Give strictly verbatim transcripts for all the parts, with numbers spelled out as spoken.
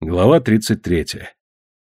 Глава тридцать третья.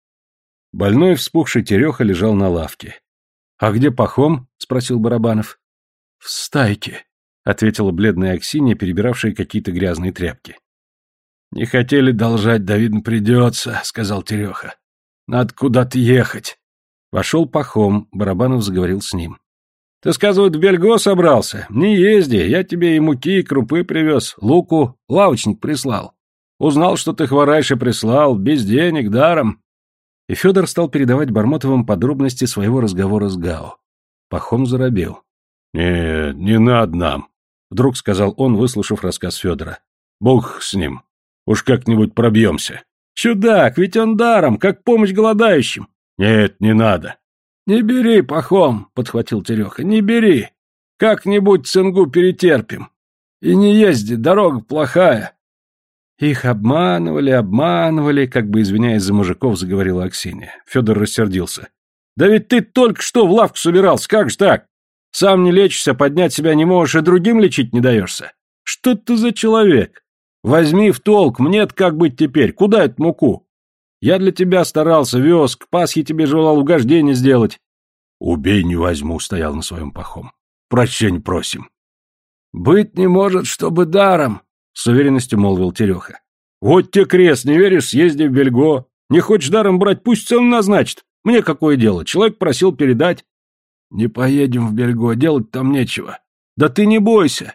Больной вспухший Тереха лежал на лавке. — А где Пахом? — спросил Барабанов. — В стайке, — ответила бледная Аксинья, перебиравшая какие-то грязные тряпки. — Не хотели должать, да, видно, придется, — сказал Тереха. — Надо куда-то ехать. Вошел Пахом, Барабанов заговорил с ним. — Ты, сказывают, в Бельго собрался? Не езди, я тебе и муки, и крупы привез, луку лавочник прислал. Узнал, что ты хвораешь, и прислал, без денег, даром. И Федор стал передавать Бармотовым подробности своего разговора с Гао. Пахом заробел. — Нет, не надо нам, — вдруг сказал он, выслушав рассказ Федора. — Бог с ним. Уж как-нибудь пробьемся. — Чудак, ведь он даром, как помощь голодающим. — Нет, не надо. — Не бери, Пахом, — подхватил Тереха, — не бери. Как-нибудь цингу перетерпим. И не езди, дорога плохая. Их обманывали, обманывали, как бы извиняясь за мужиков, заговорила Аксинья. Федор рассердился. Да ведь ты только что в лавку собирался, как же так? Сам не лечишься, поднять себя не можешь, и другим лечить не даешься. Что ты за человек? Возьми в толк, мне-то как быть теперь, куда эту муку? Я для тебя старался, вез, к Пасхе тебе желал угождение сделать. Убей, не возьму, стоял на своем Пахом. Прощения просим. Быть не может, чтобы даром, с уверенностью молвил Тереха. Вот тебе крест, не веришь, съезди в Бельго. Не хочешь даром брать, пусть цену назначит. Мне какое дело, человек просил передать. Не поедем в Бельго, делать там нечего. Да ты не бойся.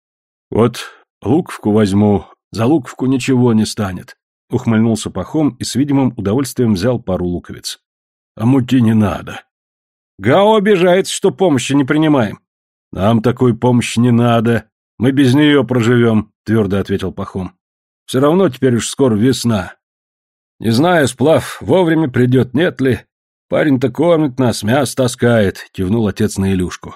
Вот луковку возьму, за луковку ничего не станет. Ухмыльнулся Пахом и с видимым удовольствием взял пару луковиц. А муки не надо. Гао обижается, что помощи не принимаем. Нам такой помощи не надо. Мы без нее проживем, твердо ответил Пахом. Все равно теперь уж скоро весна. Не знаю, сплав вовремя придет, нет ли. Парень-то кормит нас, мясо таскает, кивнул отец на Илюшку.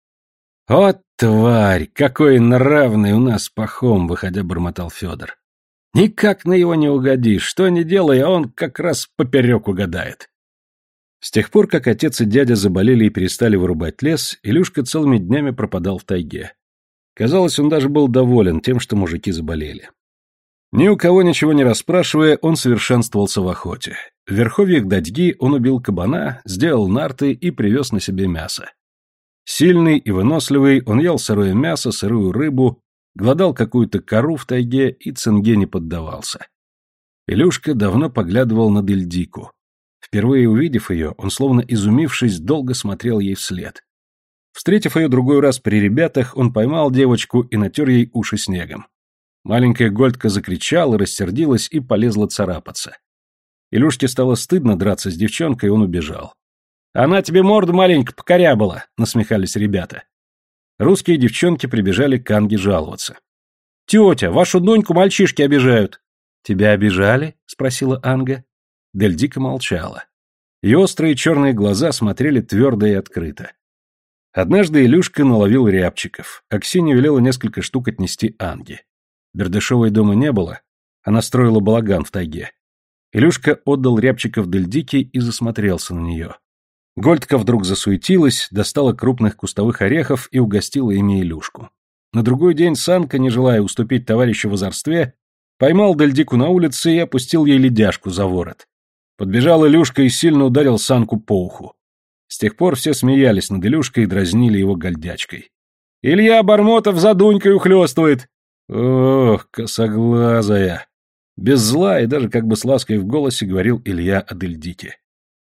Вот тварь, какой нравный у нас Пахом, выходя, бормотал Федор. Никак на его не угодишь, что ни делай, а он как раз поперек угадает. С тех пор, как отец и дядя заболели и перестали вырубать лес, Илюшка целыми днями пропадал в тайге. Казалось, он даже был доволен тем, что мужики заболели. Ни у кого ничего не расспрашивая, он совершенствовался в охоте. В верховьях Дадьги он убил кабана, сделал нарты и привез на себе мясо. Сильный и выносливый, он ел сырое мясо, сырую рыбу, глодал какую-то кору в тайге и цинге не поддавался. Илюшка давно поглядывал на Дельдику. Впервые увидев ее, он, словно изумившись, долго смотрел ей вслед. Встретив ее другой раз при ребятах, он поймал девочку и натер ей уши снегом. Маленькая Гольдка закричала, рассердилась и полезла царапаться. Илюшке стало стыдно драться с девчонкой, и он убежал. «Она тебе морду маленько покорябала», — насмехались ребята. Русские девчонки прибежали к Анге жаловаться. «Тетя, вашу доньку мальчишки обижают». «Тебя обижали?» — спросила Анга. Дельдика молчала. Ее острые черные глаза смотрели твердо и открыто. Однажды Илюшка наловил рябчиков. Аксинья велела несколько штук отнести Анге. Бердышевой дома не было, она строила балаган в тайге. Илюшка отдал рябчиков Дельдике и засмотрелся на нее. Гольдка вдруг засуетилась, достала крупных кустовых орехов и угостила ими Илюшку. На другой день Санка, не желая уступить товарищу в озорстве, поймал Дельдику на улице и опустил ей ледяшку за ворот. Подбежал Илюшка и сильно ударил Санку по уху. С тех пор все смеялись над Илюшкой и дразнили его гольдячкой. «Илья Бармотов за Дунькой ухлёстывает!» «Ох, косоглазая!» Без зла и даже как бы с лаской в голосе говорил Илья о Дельдике.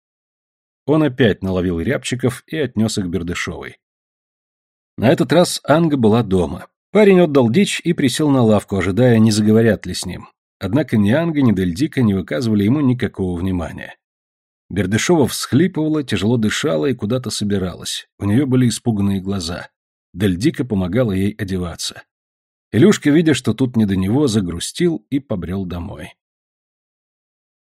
Он опять наловил рябчиков и отнес их Бердышевой. На этот раз Анга была дома. Парень отдал дичь и присел на лавку, ожидая, не заговорят ли с ним. Однако ни Анга, ни Дельдика не выказывали ему никакого внимания. Бердышева всхлипывала, тяжело дышала и куда-то собиралась. У нее были испуганные глаза. Дельдика помогала ей одеваться. Илюшка, видя, что тут не до него, загрустил и побрел домой.